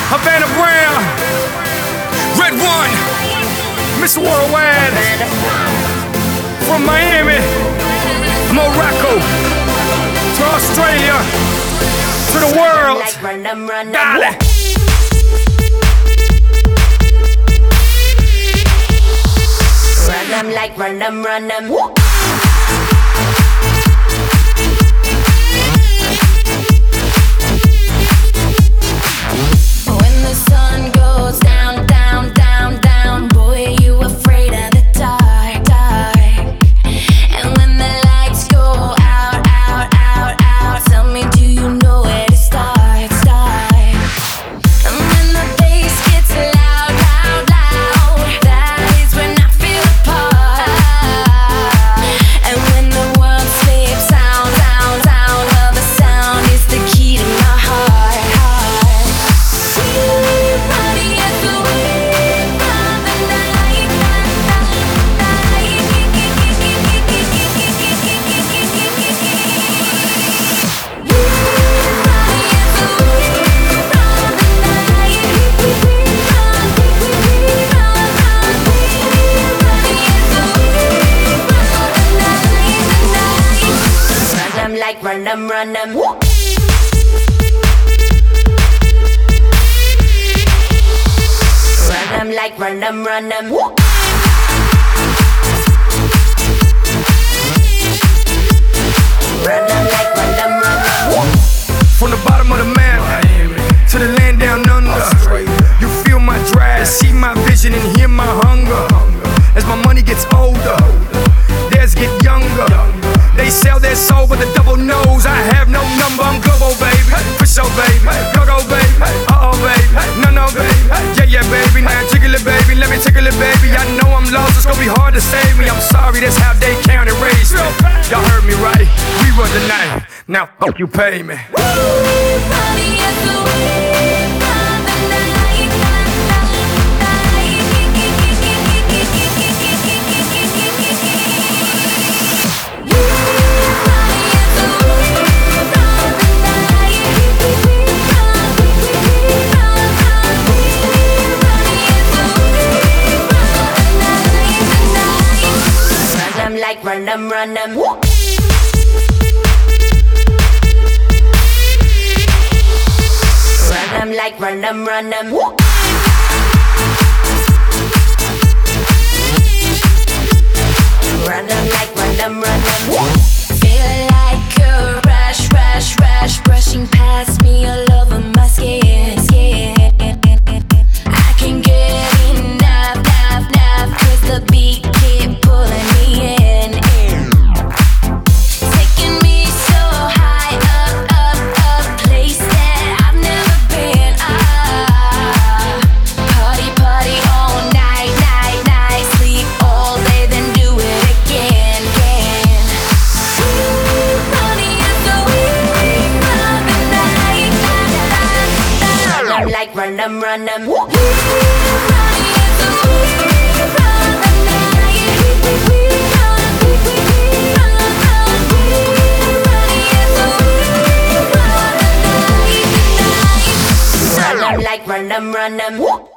Havana Brown, Red One, Mr. Worldwide, from Miami, Morocco, to Australia, to the world. Dale. Run them like run them, run them. When the sun goes down, down, down, down, boy, you afraid of the dark, dark. And when the lights go out, out, out, out, tell me, do you know where to start, start? And when the bass gets loud, loud, loud, that is when I feel a part. And when the world sleeps, sound, sound, sound, well, the sound is the key to my heart, heart. Party at the wave of the night, run them, run them. Run them like run them, run them. Run them like run them, run them. From the bottom of the map to the land down under, you feel my drive, see my vision, and hear my hunger. As my money gets older, theirs get younger. They sell their soul with a double nose. I have no number, I'm global, baby. For sure, baby. Go, baby. Uh-oh, baby. No, baby. Yeah, baby. Now jiggle it, baby. Let me tickle it, baby. I know I'm lost, it's gonna be hard to save me. I'm sorry, that's how they count and raise me. Y'all heard me right. We run the night. Now, fuck you, pay me. Party at the wave of the night. Like run them, run them. Run them like run them, run them. Run them like run them, run them. Feel like a rush, rush, rush, brushing past me all over my skin, skin. I can get enough, enough, enough, 'cause the beat keep pulling me in. Run them, run them. Run them like run them, run them.